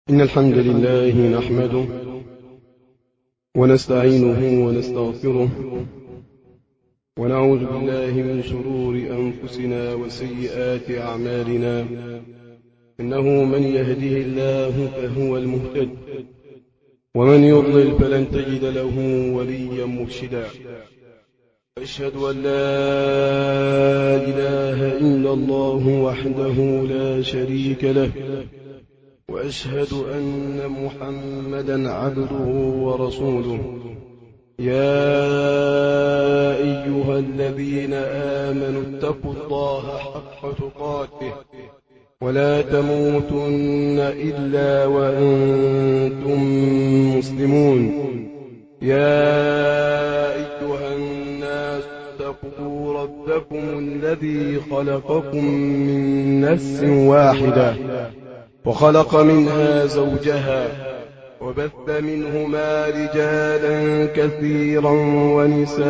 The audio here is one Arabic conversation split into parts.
إن الحمد لله نحمده ونستعينه ونستغفره ونعوذ بالله من شرور أنفسنا وسيئات أعمالنا. إنه من يهده الله فهو المهتد، ومن يضلل فلن تجد له وليا مرشدا. أشهد أن لا إله إلا الله وحده لا شريك له، وأشهد أن محمدا عبده ورسوله. يا أيها الذين آمنوا اتقوا الله حق تقاته ولا تموتن إلا وأنتم مسلمون. يا أيها الناس اتقوا ربكم الذي خلقكم من نفس واحدة وخلق منها زوجها وبث منهما رجالا كثيرا ونساء،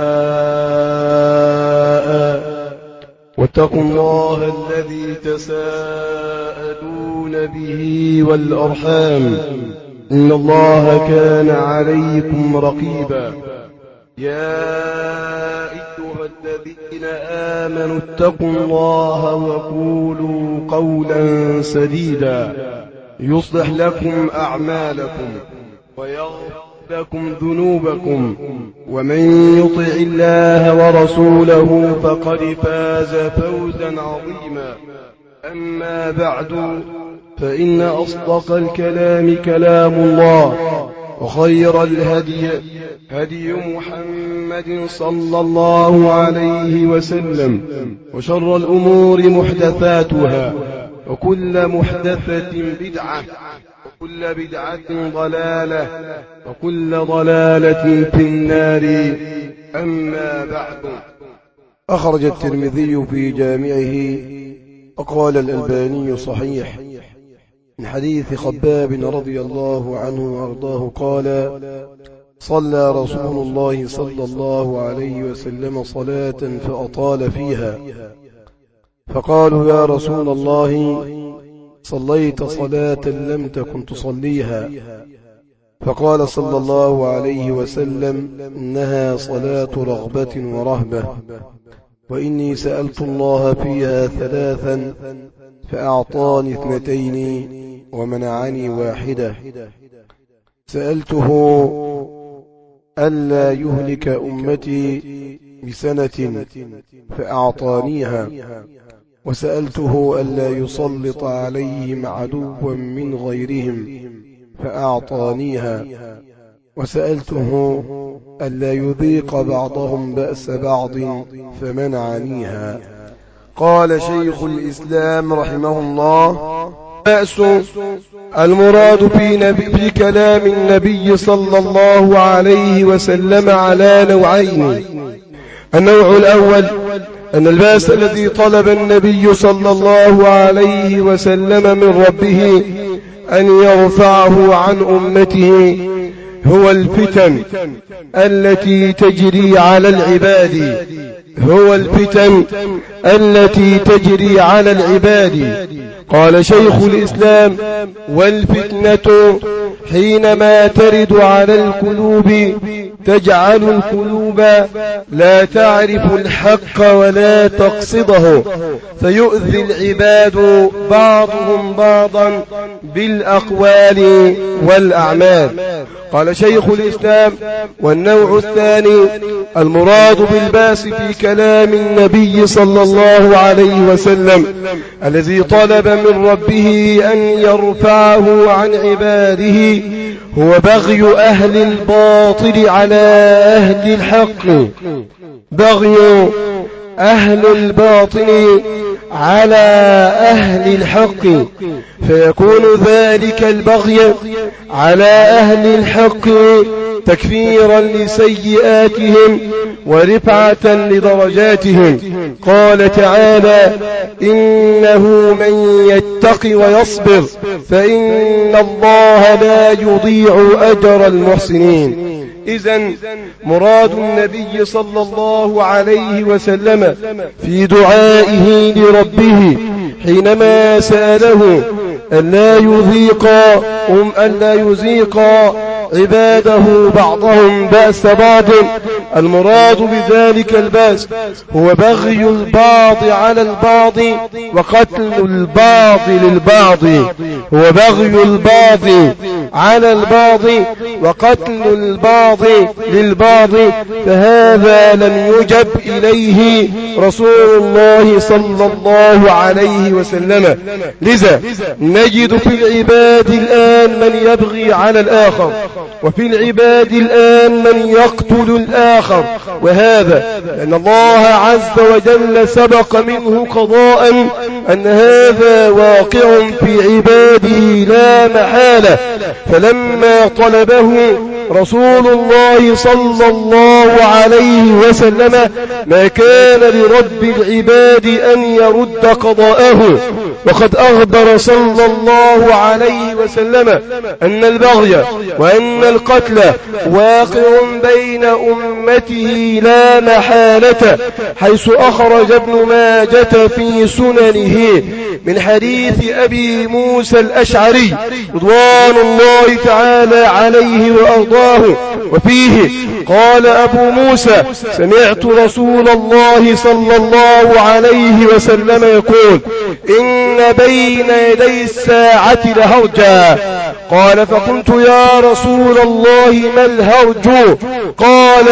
واتقوا الله الذي تساءلون به والأرحام، إن الله كان عليكم رقيبا. يا أيها الذين آمنوا اتقوا الله وقولوا قولا سديدا يصلح لكم أعمالكم ويغفر لكم ذنوبكم، ومن يطع الله ورسوله فقد فاز فوزا عظيما. أما بعد، فإن أصدق الكلام كلام الله، وخير الهدي هدي محمد صلى الله عليه وسلم، وشر الأمور محدثاتها، وكل محدثة بدعة، وكل بدعة ضلالة، وكل ضلالة في النار. أما بعد، أخرج الترمذي في جامعه وقال الألباني صحيح من حديث خباب رضي الله عنه وأرضاه قال: صلى رسول الله صلى الله عليه وسلم صلاة فأطال فيها، فقالوا: يا رسول الله، صليت صلاة لم تكن تصليها. فقال صلى الله عليه وسلم: إنها صلاة رغبة ورهبة، وإني سألت الله فيها ثلاثا فأعطاني اثنتين ومنعني واحدة. سألته ألا يهلك أمتي بسنة فأعطانيها، وسألته ألا يسلط عليهم عدوا من غيرهم فأعطانيها، وسألته ألا يذيق بعضهم بأس بعض فمنعنيها. قال شيخ الإسلام رحمه الله: بأس المراد في كلام النبي صلى الله عليه وسلم على نوعين. النوع الأول أن البأس الذي طلب النبي صلى الله عليه وسلم من ربه أن يرفعه عن أمته هو الفتن التي تجري على العباد، قال شيخ الإسلام: والفتنة حينما ترد على القلوب تجعل القلوب لا تعرف الحق ولا تقصده، فيؤذي العباد بعضهم بعضا بالأقوال والأعمال. قال شيخ الإسلام: والنوع الثاني المراد بالباس في كلام النبي صلى الله عليه وسلم الذي طلب من ربه أن يرفعه عن عباده هو بغي أهل الباطل على أهل الحق، فيكون ذلك البغي على أهل الحق تكفيرا لسيئاتهم ورفعة لدرجاتهم. قال تعالى: إنه من يتق ويصبر فإن الله لا يضيع أجر المحسنين. إذن مراد النبي صلى الله عليه وسلم في دعائه لربه حينما سأله ألا يذيق عباده بعضهم بأس بعض. المراد بذلك البأس هو بغي البعض على البعض وقتل البعض للبعض، هو بغي البعض على البعض وقتل البعض للبعض، فهذا لم يجب إليه رسول الله صلى الله عليه وسلم. لذا نجد في العباد الآن من يبغي على الآخر، وفي العباد الآن من يقتل الآخر، وهذا لأن الله عز وجل سبق منه قضاء أن هذا واقع في عباده لا محالة. فلما طلبه رسول الله صلى الله عليه وسلم ما كان لرب العباد أن يرد قضاءه، وقد أخبر صلى الله عليه وسلم أن البغي وأن القتل واقع بين أمته لا محالة، حيث أخرج ابن ماجة في سننه من حديث أبي موسى الأشعري رضوان الله تعالى عليه وأرضاه، وفيه قال أبو موسى: سمعت رسول الله صلى الله عليه وسلم يقول: إن بين يدي الساعة لهرجا. قال: فقلت يا رسول الله ما الهرج؟ قال: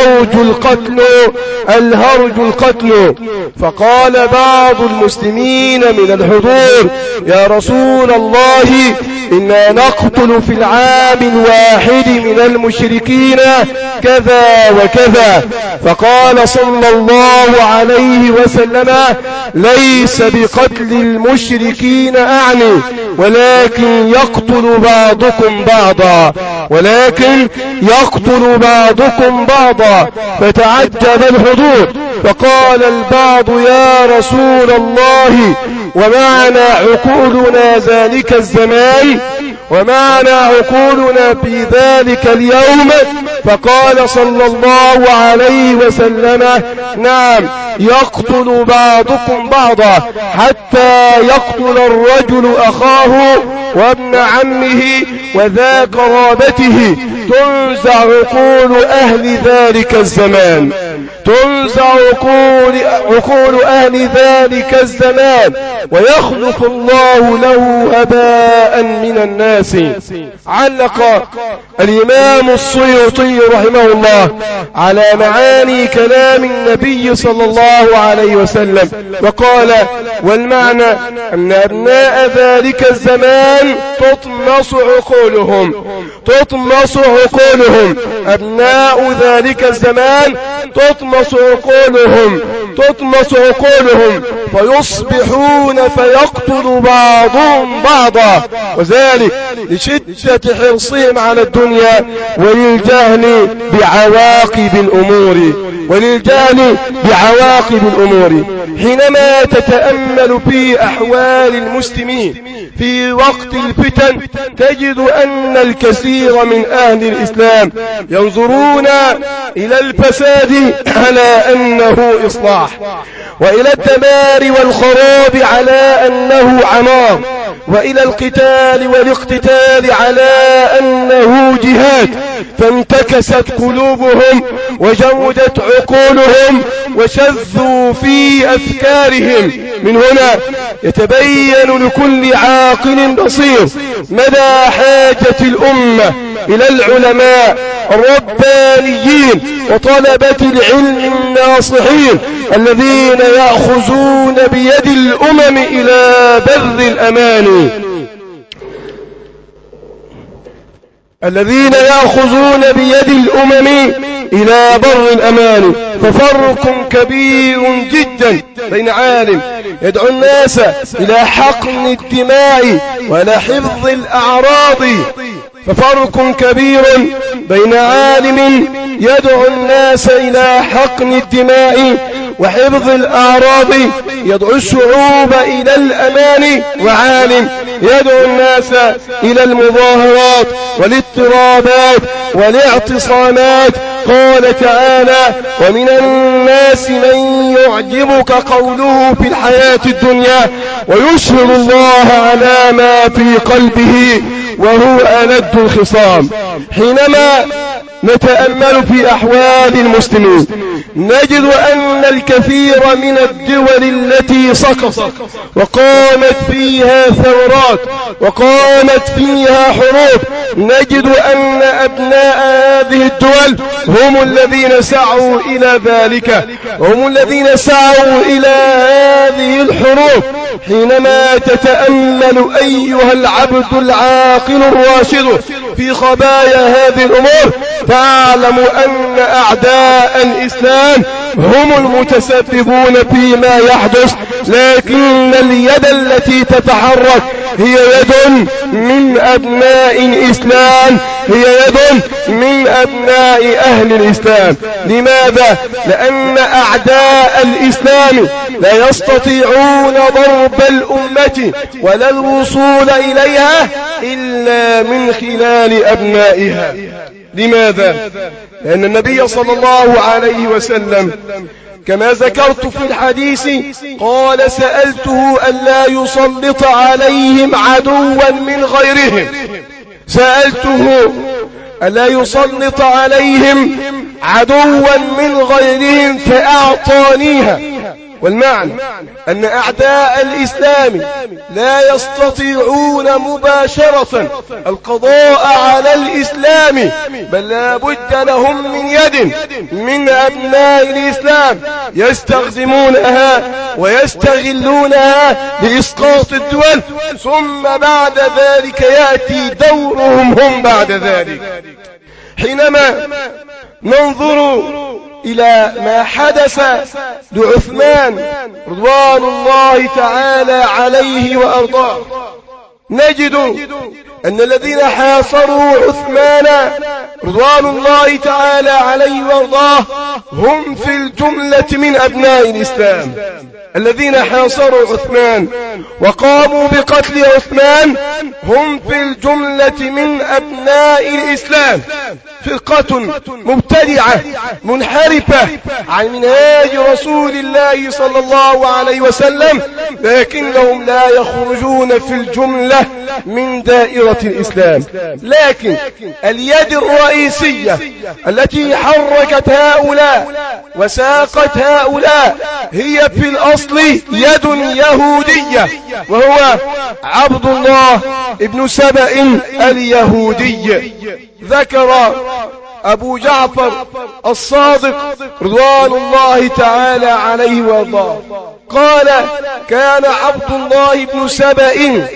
الهرج القتل. فقال بعض المسلمين من الحضور: يا رسول الله، إنا نقتل في العام الواحد من المشركين كذا وكذا. فقال صلى الله عليه وسلم: ليس بقتل المشركين أعني، ولكن يقتل بعضكم بعضا. فتعجب الحضور، فقال البعض: يا رسول الله، ومعنى عقولنا ذلك الزمان، ومعنى عقولنا في ذلك اليوم؟ فقال صلى الله عليه وسلم: نعم، يقتل بعضكم بعضا، حتى يقتل الرجل أخاه وابن عمه وذا قرابته. تنزع عقول أهل ذلك الزمان، ويخلق الله له أباء من الناس. علق الإمام السيوطي رحمه الله على معاني كلام النبي صلى الله عليه وسلم وقال: والمعنى أن أبناء ذلك الزمان تطمس عقولهم، أبناء ذلك الزمان تطمس عقولهم فيصبحون فيقتل بعضهم بعضا، وذلك لشدة حرصهم على الدنيا وللجهل بعواقب الأمور. حينما تتأمل في أحوال المسلمين في وقت الفتن تجد أن الكثير من أهل الإسلام ينظرون إلى الفساد على أنه إصلاح، وإلى الدمار والخراب على أنه عمار، وإلى القتال والاقتتال على أنه جهاد. فانتكست قلوبهم وجودت عقولهم وشذوا في أفكارهم. من هنا يتبين لكل عاقل بصير مدى حاجة الأمة إلى العلماء الربانيين وطلبة العلم الناصحين الذين يأخذون بيد الأمم إلى بر الأمان، ففرق كبير جدا بين عالم يدعو الناس إلى حقن الدماء ولا حفظ الأعراض، ففرق كبير بين عالم يدعو الناس إلى حقن الدماء وحفظ الأعراض يدعو الشعوب إلى الأمان، وعالم يدعو الناس إلى المظاهرات والاضطرابات والاعتصامات. قال تعالى: ومن الناس من يعجبك قوله في الحياة الدنيا ويشهد الله على ما في قلبه وهو ألد الخصام. حينما نتأمل في أحوال المسلمين نجد أن الكثير من الدول التي سقطت وقامت فيها ثورات وقامت فيها حروب، نجد أن أبناء هذه الدول هم الذين سعوا إلى ذلك، هم الذين سعوا إلى هذه الحروب. حينما تتأمل أيها العبد العاقل الراشد في خبايا هذه الأمور تعلم أن أعداء الإسلام هم المتسببون فيما يحدث، لكن اليد التي تتحرك هي يد من أبناء الإسلام، هي يد من أبناء أهل الإسلام. لماذا؟ لأن أعداء الإسلام لا يستطيعون ضرب الأمة ولا الوصول إليها إلا من خلال أبنائها. لماذا؟ لأن النبي صلى الله عليه وسلم كما ذكرت في الحديث قال: سألته ألا يسلط عليهم عدوا من غيرهم، سألته ألا يسلط عليهم عدوا من غيرهم فأعطانيها. والمعنى أن أعداء الإسلام لا يستطيعون مباشرة القضاء على الإسلام، بل لا بد لهم من يد من أبناء الإسلام يستخدمونها ويستغلونها لإسقاط الدول، ثم بعد ذلك يأتي دورهم هم بعد ذلك. حينما ننظر إلى ما حدث لعثمان رضوان الله تعالى عليه وأرضاه نجد أن الذين حاصروا عثمان رضوان الله تعالى عليه وأرضاه هم في الجملة من أبناء الإسلام. الذين حاصروا عثمان وقاموا بقتل عثمان هم في الجملة من أبناء الإسلام، فرقة مبتدعة منحرفة عن منهاج رسول الله صلى الله عليه وسلم، لكنهم لا يخرجون في الجملة من دائرة الإسلام. لكن اليد الرئيسية التي حركت هؤلاء وساقت هؤلاء هي في الأصل يد يهودية، وهو عبد الله ابن سبأ اليهودي. ذكر أبو جعفر الصادق رضوان الله تعالى عليه وارضاه قال: كان عبد الله بن سبأ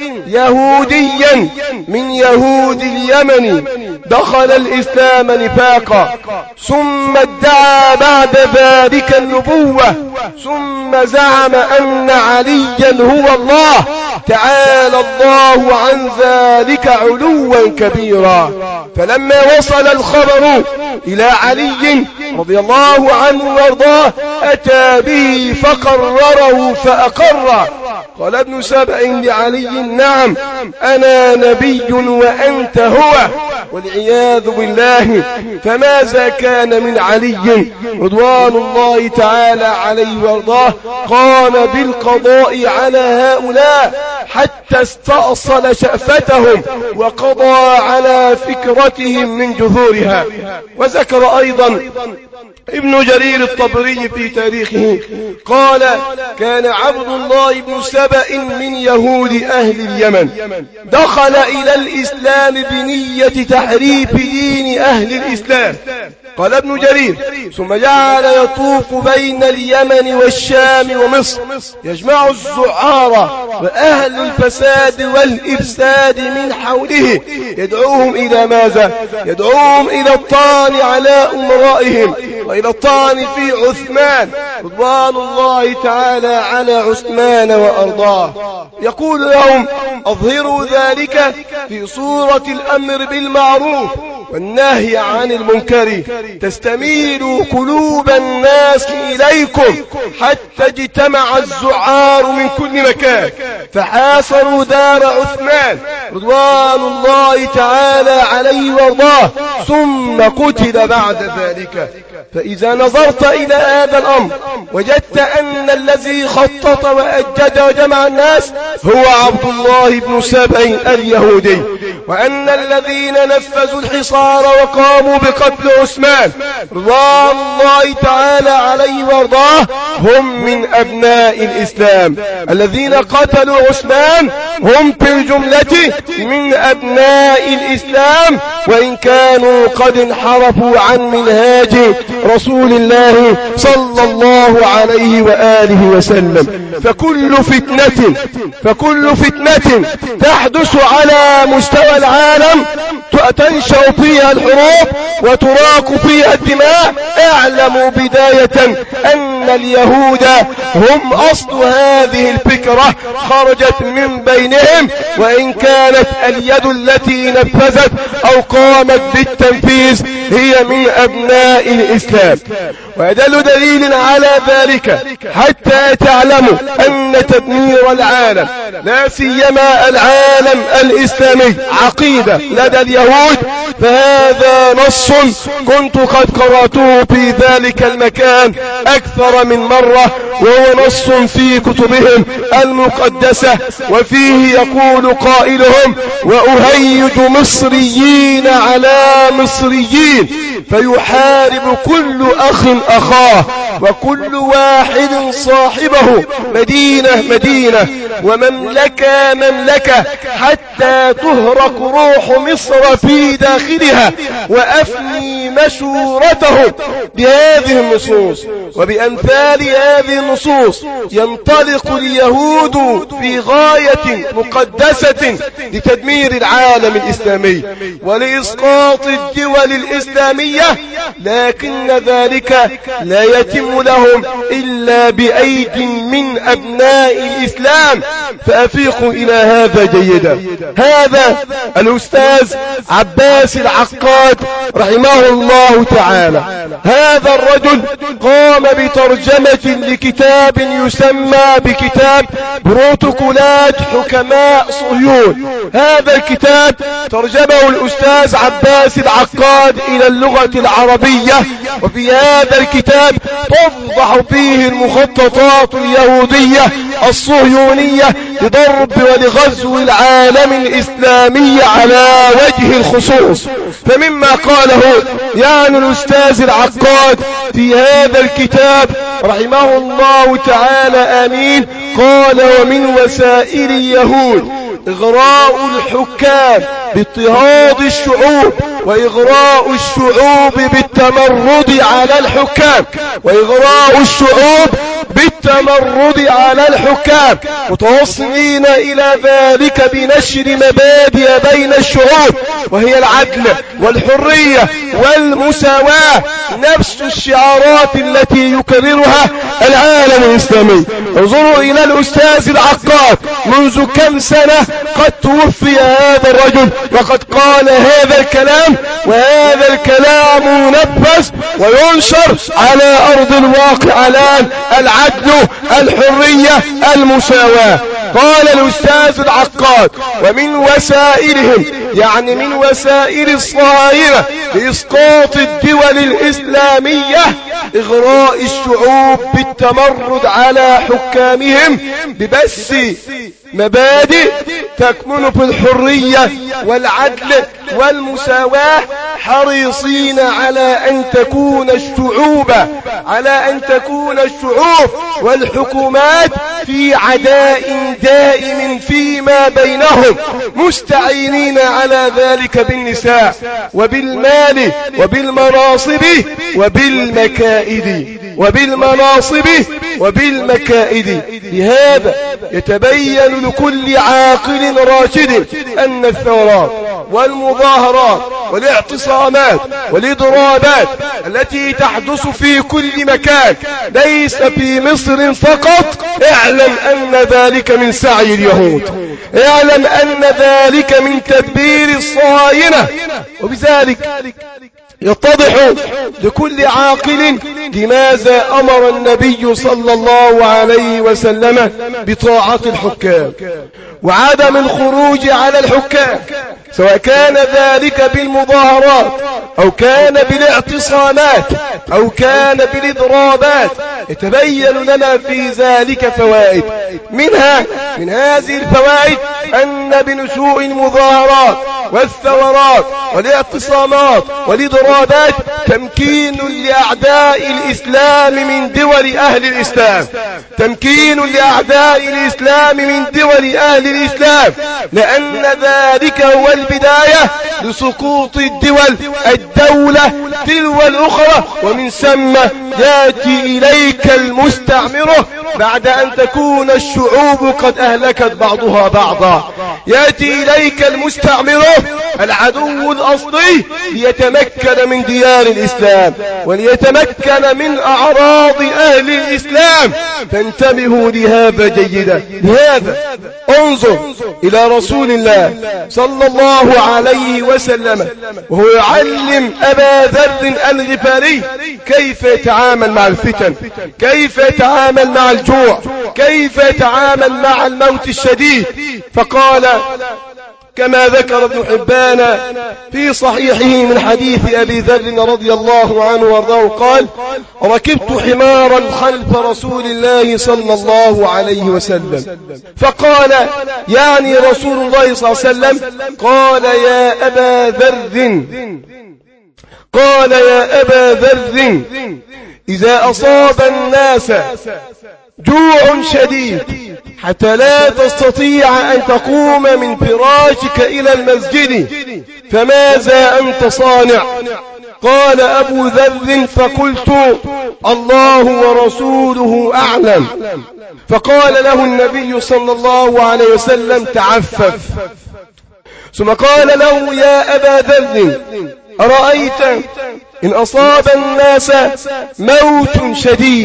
يهوديا من يهود اليمن، دخل الإسلام نفاقا، ثم ادعى بعد ذلك النبوة، ثم زعم أن عليا هو الله، تعالى الله عن ذلك علوا كبيرا. فلما وصل الخبر إلى علي رضي الله عنه وارضاه أتى به فقرره فأقره. قال ابن سبأ لعلي: نعم أنا نبي وأنت هو، والعياذ بالله. فماذا كان من علي رضوان الله تعالى عليه وارضاه؟ قام بالقضاء على هؤلاء حتى استأصل شأفتهم وقضى على فكرتهم من جذورها. وذكر أيضا ابن جرير الطبري في تاريخه قال: كان عبد الله بن سبأ من يهود أهل اليمن، دخل إلى الإسلام بنية تحريف دين أهل الإسلام. قال ابن جرير: ثم جعل يطوف بين اليمن والشام ومصر يجمع الزعارة وأهل الفساد والإفساد من حوله، يدعوهم إلى ماذا؟ يدعوهم إلى الطعن على أمرائهم وإلى الطعن في عثمان رضوان الله تعالى على عثمان وأرضاه. يقول لهم: أظهروا ذلك في صورة الأمر بالمعروف والنهي عن المنكر تستميل قلوب الناس إليكم حتى اجتمع الزعار من كل مكان فحاصروا دار عثمان رضوان الله تعالى عليه وارضاه، ثم قتل بعد ذلك. فإذا نظرت إلى هذا الأمر وجدت أن الذي خطط وأجد وجمع الناس هو عبد الله بن سبأ اليهودي، وأن الذين نفذوا الحصار وقاموا بقتل عثمان رضوان الله تعالى عليه وارضاه هم من أبناء الإسلام. الذين قتلوا عثمان هم في الجملة من أبناء الإسلام، وإن كانوا قد انحرفوا عن منهاج رسول الله صلى الله عليه وآله وسلم. فكل فتنة تحدث على مستوى العالم تنشأ فيها الحروب وتراق فيها الدماء، اعلموا بداية أن اليهود هم أصل هذه الفكرة، خرجت من بينهم، وإن كانت اليد التي نفذت أو قامت بالتنفيذ هي من أبناء الإسلام. ويدل دليل على ذلك حتى تعلموا أن تدمير العالم لا سيما العالم الإسلامي عقيدة لدى اليهود، فهذا نص كنت قد قرأته في ذلك المكان أكثر من مرة، وهو نص في كتبهم المقدسة، وفيه يقول قائلهم: وأهيج مصريين على مصريين فيحارب كل أخ أخاه وكل واحد صاحبه، مدينة ومملكة مملكة، حتى تهرق روح مصر في داخلها وأفني مشورته. بهذه النصوص وبأمثال هذه النصوص ينطلق اليهود في غاية مقدسة لتدمير العالم الإسلامي ولإسقاط الدول الإسلامية، لكن ذلك لا يتم لهم إلا بأيد من أبناء الإسلام. فأفيقوا إلى هذا جيدا. هذا الأستاذ عباس العقاد رحمه الله تعالى، هذا الرجل قام بترجمة لكتاب يسمى بكتاب بروتوكولات حكماء صهيون. هذا الكتاب ترجمه الأستاذ عباس العقاد إلى اللغة العربية، وفي هذا الكتاب توضح فيه المخططات اليهودية الصهيونية لضرب ولغزو العالم الإسلامي على وجه الخصوص. فمما قاله يعني الأستاذ العقاد في هذا الكتاب رحمه الله تعالى آمين، قال: ومن وسائل اليهود إغراء الحكام باضطهاد الشعوب، وإغراء الشعوب بالتمرد على الحكام، وإغراء الشعوب بالتمرد على الحكام، متوصلين إلى ذلك بنشر مبادئ بين الشعوب، وهي العدل والحرية والمساواة، نفس الشعارات التي يكررها العالم الإسلامي. انظروا إلى الأستاذ العقاد، منذ كم سنة قد توفي هذا الرجل وقد قال هذا الكلام، وهذا الكلام ينفذ وينشر على أرض الواقع الآن: العدل، الحرية، المساواة. قال الأستاذ العقاد: ومن وسائلهم، يعني من وسائل الصهاينة لإسقاط الدول الإسلامية، إغراء الشعوب بالتمرد على حكامهم ببث مبادئ تكمن في الحرية والعدل والمساواة، حريصين على أن تكون الشعوب والحكومات في عداء دائم فيما بينهم، مستعينين على ذلك بالنساء وبالمال وبالمكائد. بهذا يتبين لكل عاقل راشد أن الثورات والمظاهرات والاعتصامات والإضرابات التي تحدث في كل مكان ليس في مصر فقط، اعلم أن ذلك من سعي اليهود، اعلم أن ذلك من تدبير الصهاينة. وبذلك يتضح لكل عاقل لماذا أمر النبي صلى الله عليه وسلم بطاعة الحكام وعدم الخروج على الحكام، سواء كان ذلك بالمظاهرات أو كان بالاعتصامات أو كان بالإضرابات. يتبين لنا في ذلك فوائد، من هذه الفوائد أن بنشوء المظاهرات والثورات والاعتصامات والإضرابات تمكين لأعداء الإسلام من دول أهل الإسلام، تمكين لأعداء الإسلام من دول أهل الإسلام، لأن ذلك هو البداية لسقوط الدولة تلو الأخرى، ومن ثم يأتي إليك المستعمر بعد أن تكون الشعوب قد أهلكت بعضها بعضا. يأتي إليك المستعمر العدو الأصلي ليتمكن من ديار الإسلام وليتمكن من أعراض أهل الإسلام، فانتبهوا لهذا جيدا. لهذا انظر إلى رسول الله صلى الله عليه وسلم وهو يعلم أبا ذر الغفاري كيف يتعامل مع الفتن، كيف يتعامل مع الجوع، كيف يتعامل مع الموت الشديد. فقال كما ذكر ابن حبان في صحيحه من حديث أبي ذر رضي الله عنه وارضاه قال: ركبت حمارا خلف رسول الله صلى الله عليه وسلم، فقال يعني رسول الله صلى الله عليه وسلم قال يا أبا ذر إذا أصاب الناس جوع شديد حتى لا تستطيع أن تقوم من فراشك إلى المسجد فماذا أنت صانع؟ قال أبو ذر فقلت الله ورسوله أعلم. فقال له النبي صلى الله عليه وسلم تعفف. ثم قال له يا أبا ذر أرأيت إن أصاب الناس موت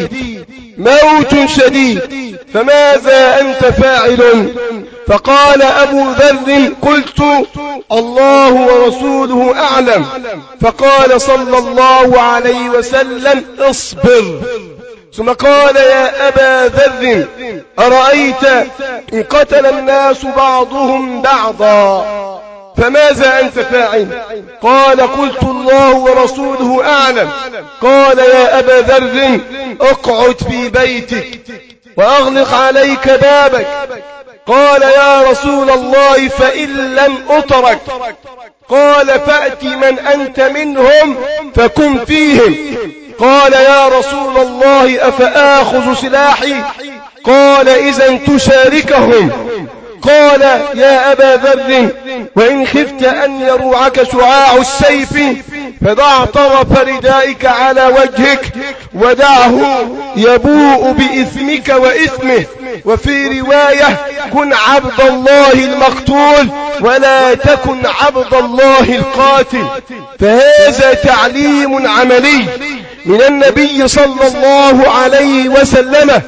شديد فماذا أنت فاعل؟ فقال أبو ذر قلت الله ورسوله أعلم. فقال صلى الله عليه وسلم اصبر. ثم قال يا أبا ذر أرأيت إن قتل الناس بعضهم بعضا فماذا أنت فاعل؟ قال قلت الله ورسوله أعلم. قال يا أبا ذر اقعد في بيتك وأغلق عليك بابك. قال يا رسول الله فإن لم أترك؟ قال فأت من أنت منهم فكن فيهم. قال يا رسول الله أفآخذ سلاحي؟ قال إذا تشاركهم. قال يا أبا ذر وإن خفت أن يروعك شعاع السيف فضع طرف ردائك على وجهك ودعه يبوء بإثمك وإثمه. وفي رواية كن عبد الله المقتول ولا تكن عبد الله القاتل. فهذا تعليم عملي من النبي صلى الله عليه وسلم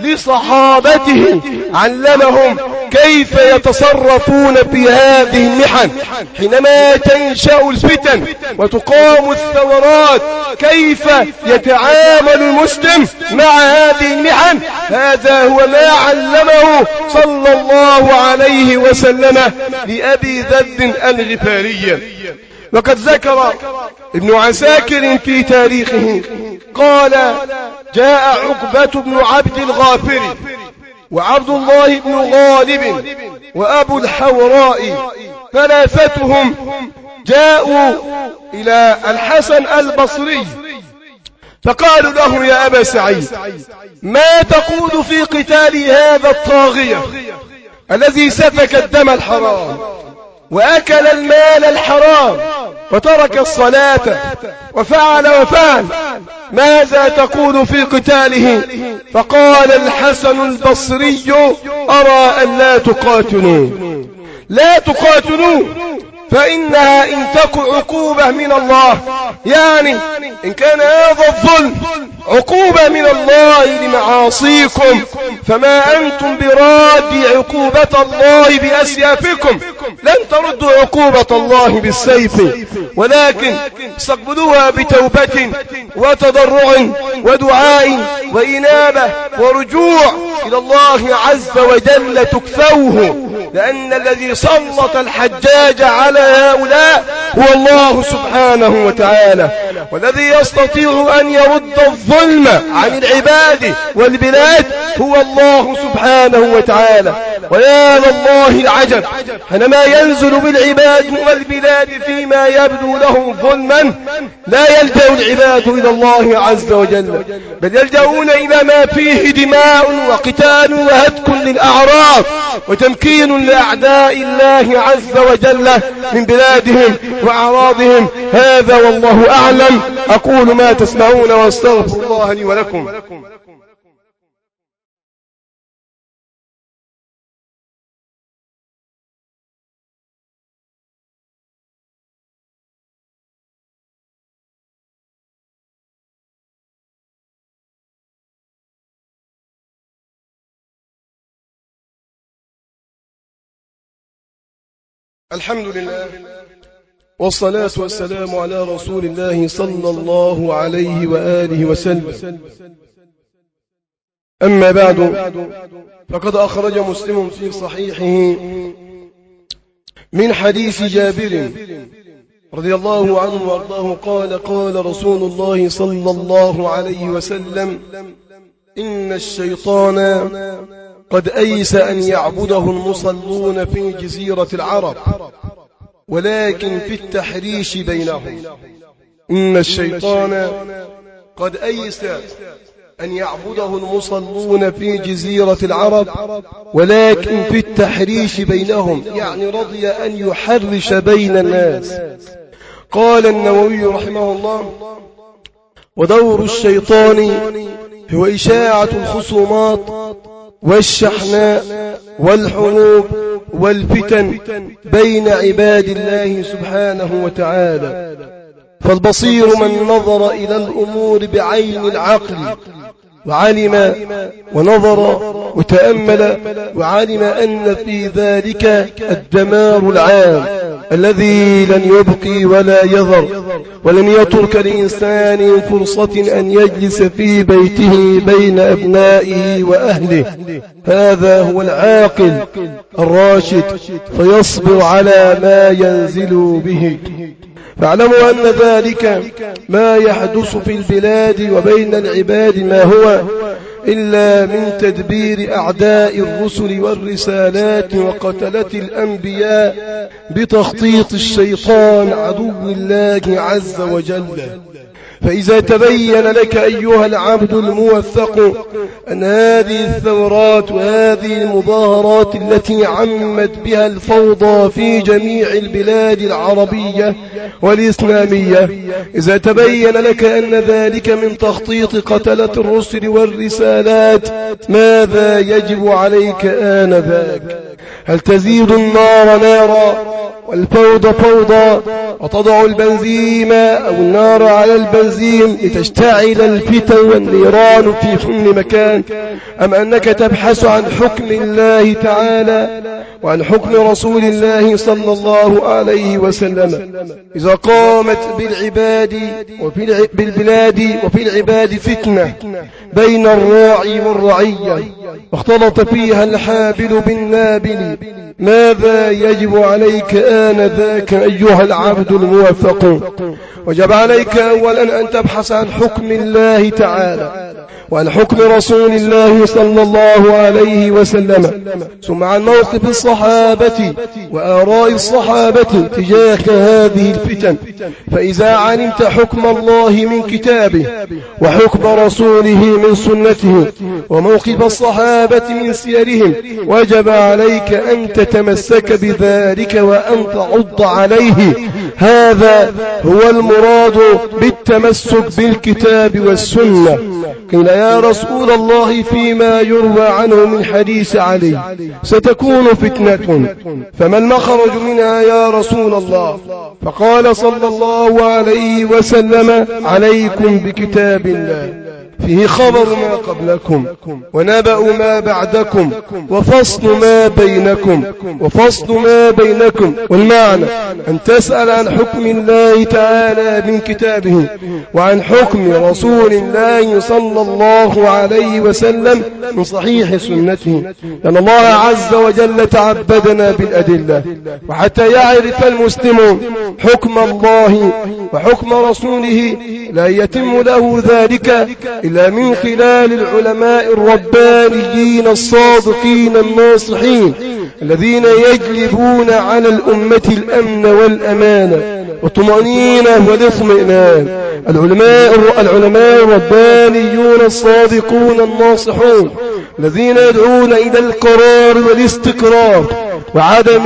لصحابته، علمهم كيف يتصرفون في هذه المحن حينما تنشأ الفتن وتقام الثورات، كيف يتعامل المسلم مع هذه المحن. هذا هو ما علمه صلى الله عليه وسلم لأبي ذر الغفاري. وقد ذكر ابن عساكر في تاريخه قال جاء عقبة بن عبد الغافر وعبد الله بن غالب وأبو الحوراء ثلاثتهم جاءوا إلى الحسن البصري فقالوا له يا أبا سعيد ما تقول في قتال هذا الطاغية الذي سفك الدم الحرام وأكل المال الحرام وترك الصلاة وفعل ماذا تقول في قتاله؟ فقال الحسن البصري أرى أن لا تقاتلوا فإنها إن تك عقوبة من الله، يعني إن كان هذا الظلم عقوبة من الله لمعاصيكم، فما أنتم براد عقوبة الله بأسيافكم، لن تردوا عقوبة الله بالسيف، ولكن استقبلوها بتوبة وتضرع ودعاء وإنابة ورجوع إلى الله عز وجل تكفوه، لأن الذي سلط الحجاج على هؤلاء هو الله سبحانه وتعالى، والذي يستطيع أن يرد الظلم عن العباد والبلاد هو الله سبحانه وتعالى. ويا لله العجب حينما ينزل بالعباد والبلاد فيما يبدو لهم ظلما، لا يلجأ العباد إلى الله عز وجل، بل يلجأون إلى ما فيه دماء وقتال وهتك للأعراض وتمكين لأعداء الله عز وجل من بلادهم وأعراضهم. هذا والله أعلم. أقول ما تسمعون واستغفر الله لي ولكم. الحمد لله والصلاة والسلام على رسول الله صلى الله عليه وآله وسلم. أما بعد، فقد أخرج مسلم في صحيحه من حديث جابر رضي الله عنه وارضاه قال: قال رسول الله صلى الله عليه وسلم: إن الشيطان قد أيس أن يعبده المصلون في جزيرة العرب، ولكن في التحريش بينهم. إن الشيطان قد أيس أن يعبده المصلون في جزيرة العرب، ولكن في التحريش بينهم، يعني رضي أن يحرش بين الناس. قال النووي رحمه الله: ودور الشيطان هو إشاعة الخصومات والشحناء والحروب والفتن بين عباد الله سبحانه وتعالى. فالبصير من نظر إلى الأمور بعين العقل وعلم ونظر وتأمل وعلم أن في ذلك الدمار العام الذي لن يبقي ولا يذر، ولن يترك لإنسان فرصة أن يجلس في بيته بين أبنائه وأهله. هذا هو العاقل الراشد، فيصبر على ما ينزل به. فاعلموا أن ذلك ما يحدث في البلاد وبين العباد ما هو إلا من تدبير أعداء الرسل والرسالات وقتلة الأنبياء بتخطيط الشيطان عدو الله عز وجل. فإذا تبين لك أيها العبد الموثق أن هذه الثورات وهذه المظاهرات التي عمت بها الفوضى في جميع البلاد العربية والإسلامية، إذا تبين لك أن ذلك من تخطيط قتلة الرسل والرسالات، ماذا يجب عليك آنذاك؟ هل تزيد النار نارا والفوضى فوضى وتضع البنزين أو النار على البنزين لتشتعل الفتن والنيران في كل مكان، أم أنك تبحث عن حكم الله تعالى وعن حكم رسول الله صلى الله عليه وسلم؟ إذا قامت بالبلاد وفي العباد فتنة بين الراعي والرعية واختلط فيها الحابل بالنابل، ماذا يجب عليك آنذاك أيها العبد الموفق؟ وجب عليك أولا أن تبحث عن حكم الله تعالى وعن حكم رسول الله صلى الله عليه وسلم، ثم عن موقف الصحابة وآراء الصحابة تجاه هذه الفتن. فإذا علمت حكم الله من كتابه وحكم رسوله من سنته وموقف الصحابة من سيرهم، وجب عليك أن تتمسك بذلك وأن تعض عليه. هذا هو المراد بالتمسك بالكتاب والسنة. قيل يا رسول الله فيما يروى عنه من حديث علي ستكون فتنة فما المخرج منها يا رسول الله؟ فقال صلى الله عليه وسلم عليكم بكتاب الله فيه خبر ما قبلكم ونبأ ما بعدكم وفصل ما بينكم والمعنى أن تسأل عن حكم الله تعالى من كتابه وعن حكم رسول الله صلى الله عليه وسلم من صحيح سنته، لأن الله عز وجل تعبدنا بالأدلة. وحتى يعرف المسلم حكم الله وحكم رسوله لا يتم له ذلك إلا من خلال العلماء الربانيين الصادقين الناصحين الذين يجلبون على الأمة الأمن والأمانة والطمأنينة والاطمئنان. العلماء الربانيون الصادقون الناصحون الذين يدعون إلى القرار والاستقرار وعدم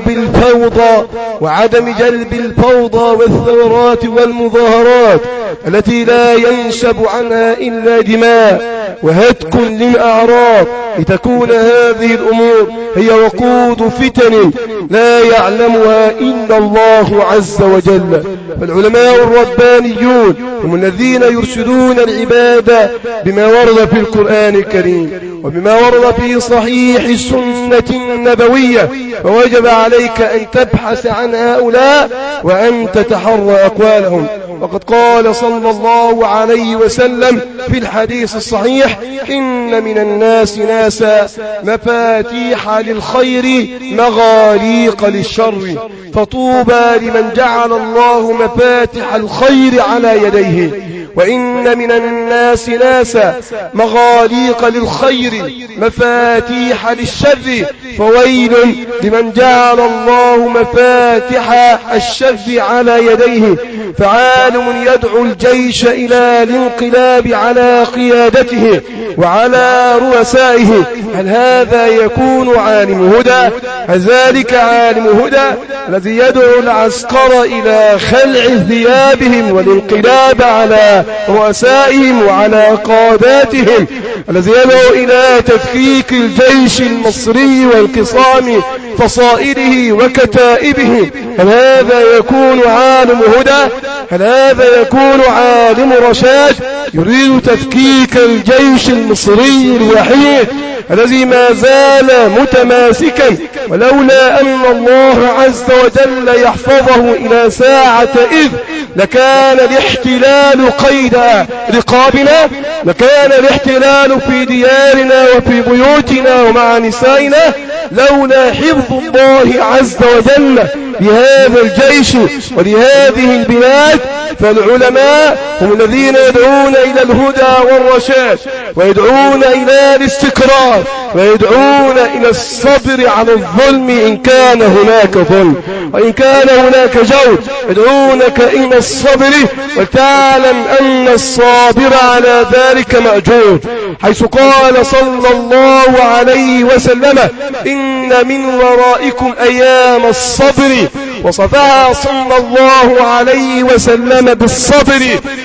جلب الفوضى والثورات والمظاهرات التي لا ينشب عنها إلا دماء وهتك للأعراض، لتكون هذه الأمور هي وقود فتن لا يعلمها إلا الله عز وجل. فالعلماء الربانيون هم الذين يرشدون العباد بما ورد في القرآن الكريم وبما ورد في صحيح السنة النبوية، فوجب عليك أن تبحث عن هؤلاء وأن تتحرى أقوالهم. وقد قال صلى الله عليه وسلم في الحديث الصحيح: إن من الناس ناسا مفاتيح للخير مغاليق للشر، فطوبى لمن جعل الله مفاتح الخير على يديه. وإن من الناس ناسا مغاليق للخير مفاتيح للشر، فويل لمن جعل الله مفاتح الشر على يديه. فعالم يدعو الجيش إلى الانقلاب على قيادته وعلى رؤسائه، هل هذا يكون عالم هدى؟ هل ذلك عالم هدى الذي يدعو العسكر إلى خلع ثيابهم والانقلاب على رؤسائهم وعلى قاداتهم، الذي يدعو إلى تفكيك الجيش المصري وانقسام فصائله وكتائبه؟ هل هذا يكون عالم هدى؟ هل هذا يكون عالم رشاد يريد تفكيك الجيش المصري الوحيد الذي ما زال متماسكا، ولولا أن الله عز وجل يحفظه إلى ساعة إذ لكان الاحتلال قيد رقابنا، لكان الاحتلال في ديارنا وفي بيوتنا ومع نسائنا، لولا حفظ الله عز وجل لهذا الجيش ولهذه البلاد. فالعلماء هم الذين يدعون إلى الهدى والرشاد ويدعون إلى الاستقرار ويدعون إلى الصبر على الظلم إن كان هناك ظلم وإن كان هناك جور، يدعونك إلى الصبر وتعلم أن الصابر على ذلك مأجور، حيث قال صلى الله عليه وسلم: إن من ورائكم أيام الصبر، وصفها صلى الله عليه وسلم بالصبر،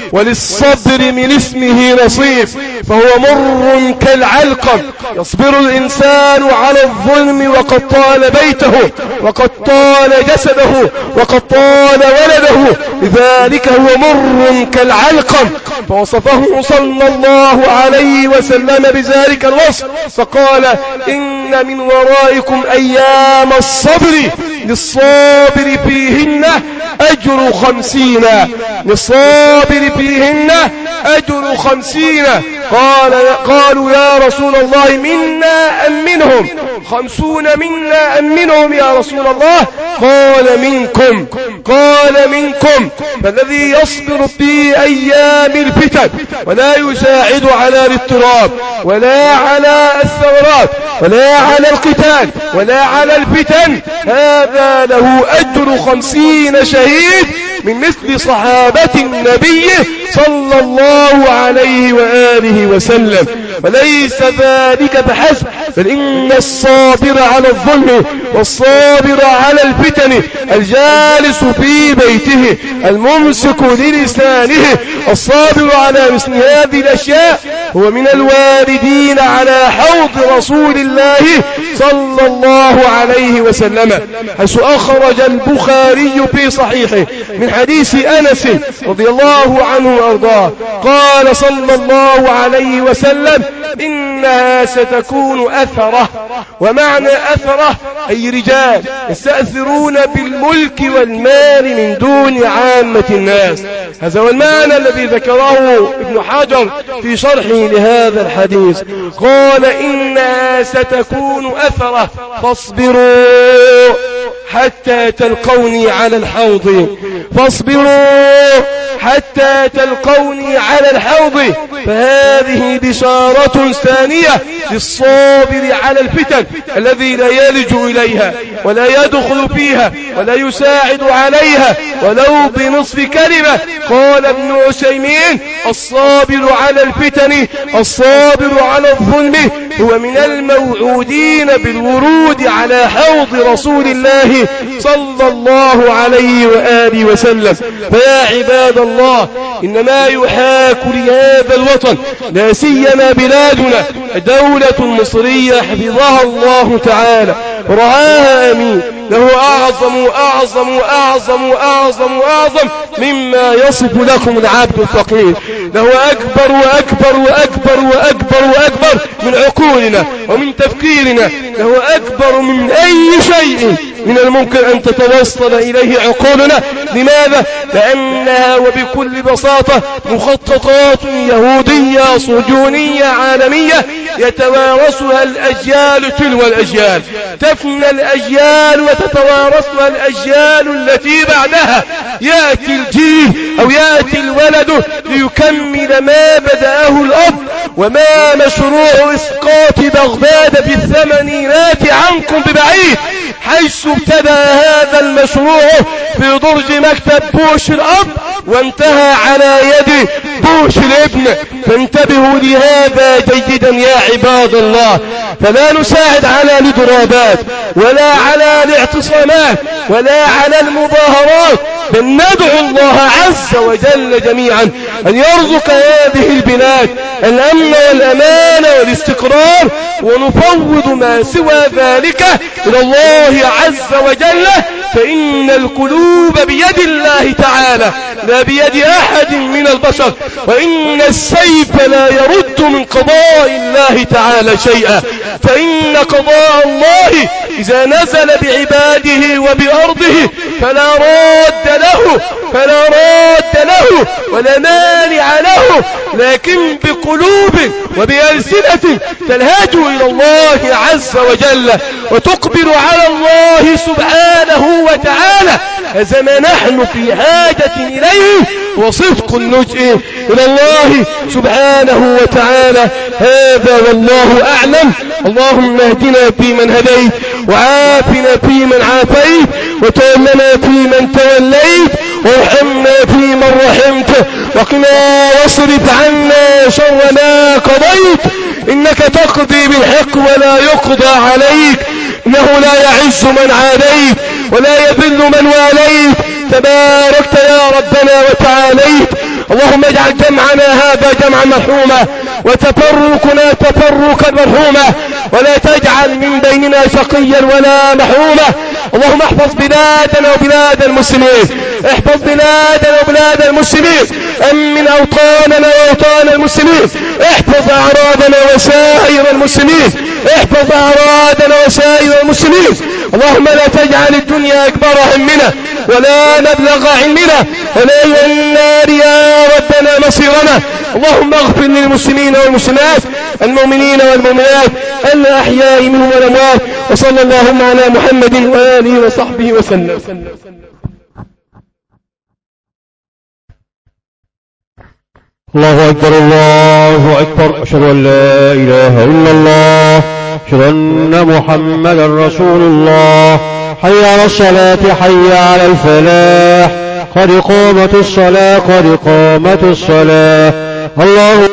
وللصبر من اسمه نصيب، فهو مر كالعلقم، يصبر الإنسان على الظلم وقد طال بيته وقد طال جسده وقد طال ولده، لذلك هو مر كالعلقم. فوصفه صلى الله عليه وسلم بذلك الوصف فقال: إن من ورائكم أيام الصبر للصابر فيهن أجر 50، للصابر فيهن أجر 50. قالوا يا رسول الله منا أم منهم؟ 50 منا أم منهم يا رسول الله؟ قال منكم. فالذي يصبر في أيام الفتن ولا يساعد على الاضطراب ولا على الثورات ولا على القتال ولا على الفتن، هذا له أجر 50 شهيد من مثل صحابة النبي صلى الله عليه وآله وسلم. وليس ذلك فحسب، بل إن الصابر على الظلم والصابر على الفتن الجالس في بيته الممسك للسانه الصابر على مثل هذه الأشياء هو من الواردين على حوض رسول الله صلى الله عليه وسلم، حيث أخرج البخاري في صحيحه من حديث أنس رضي الله عنه وأرضاه قال صلى الله عليه وسلم: إنها ستكون أثرة. ومعنى أثرة أي رجال يستأثرون بالملك والمال من دون عامة الناس. هذا هو المعنى الذي ذكره ابن حجر في شرحه لهذا الحديث. قال: إنها ستكون أثرة فاصبروا حتى تلقوني على الحوض، فاصبروا حتى تلقوني على الحوض. فهذه بشارة ثانية للصابر على الفتن الذي لا يلج إليها ولا يدخل فيها ولا يساعد عليها ولو بنصف كلمة. قال ابن عثيمين: الصابر على الفتن الصابر على الظلم هو من الموعودين بالورود على حوض رسول الله صلى الله عليه وآله وسلم. فيا عباد الله، إنما يحاك لهذا الوطن لا سيما بلادنا دولة مصرية حفظها الله تعالى ورعاها أمين، له أعظم أعظم أعظم أعظم أعظم مما يصف لكم العبد الفقير. له أكبر وأكبر وأكبر وأكبر وأكبر من عقولنا ومن تفكيرنا، له أكبر من أي شيء من الممكن أن تتوصل إليه عقولنا. لماذا؟ لأنها وبكل بساطة مخططات يهودية صهيونية عالمية يتوارثها الأجيال تلو الأجيال، تفنى الأجيال وتتوارثها الأجيال التي بعدها. يأتي الجيل أو يأتي الولد ليكمل ما بدأه الأب. وما مشروع إسقاط بغداد في الثمانينات عنكم ببعيد، حيث ابتدأ هذا المشروع في درج مكتب بوش الأب وانتهى على يد بوش الابن. فانتبهوا لهذا جيدا يا عباد الله، فلا نساعد على الاضرابات ولا على الاعتصامات ولا على المظاهرات، بل ندعو الله عز وجل جميعا أن يرزق هذه البلاد الأمن والأمان والاستقرار، ونفوض ما سوى ذلك إلى الله عز وجل، فإن القلوب بيد الله تعالى لا بيد أحد من البشر، وإن السيف لا يرد من قضاء الله تعالى شيئا. فإن قضاء الله إذا نزل بعباده وبأرضه فلا راد له ولا مانع له، لكن بقلوب وبألسنة تلهج إلى الله عز وجل وتقبل على الله سبحانه وتعالى. هذا ما نحن في حاجة إليه، وصدق اللجئ إلى الله سبحانه وتعالى. هذا والله أعلم. اللهم اهدنا فيمن هديت، وعافنا فيمن عافيت، وتولنا فيمن توليت، وارحمنا فيمن رحمت، وقنا واصرف عنا شر ما قضيت، إنك تقضي بالحق ولا يقضى عليك، إنه لا يعز من عاديت ولا يذل من واليت، تباركت يا ربنا وتعاليت. اللهم اجعل جمعنا هذا جمعا مرحوما، وتفرقنا تفرقا مرحوما، ولا تجعل من بيننا شقيا ولا محروما. اللهم احفظ بلادنا وبلاد المسلمين، احفظ بلادنا وبلاد المسلمين، أمن أوطاننا وأوطان المسلمين، احفظ أعراضنا وسائر المسلمين، احفظ أعراضنا وسائر المسلمين. اللهم لا تجعل الدنيا أكبر همنا ولا مبلغ علمنا ولا إلى النار يا ربنا مصيرنا. اللهم اغفر للمسلمين والمسلمات، المؤمنين والمؤمنات، الأحياء منهم والأموات، وصلى اللهم على محمد وآله وصحبه وسلم. الله أكبر الله أكبر، أشهد أن لا إله إلا الله، أشهد أن محمدا رسول الله. حي على الصلاة، حي على الفلاح، قد قامت الصلاة قد قامت الصلاة الله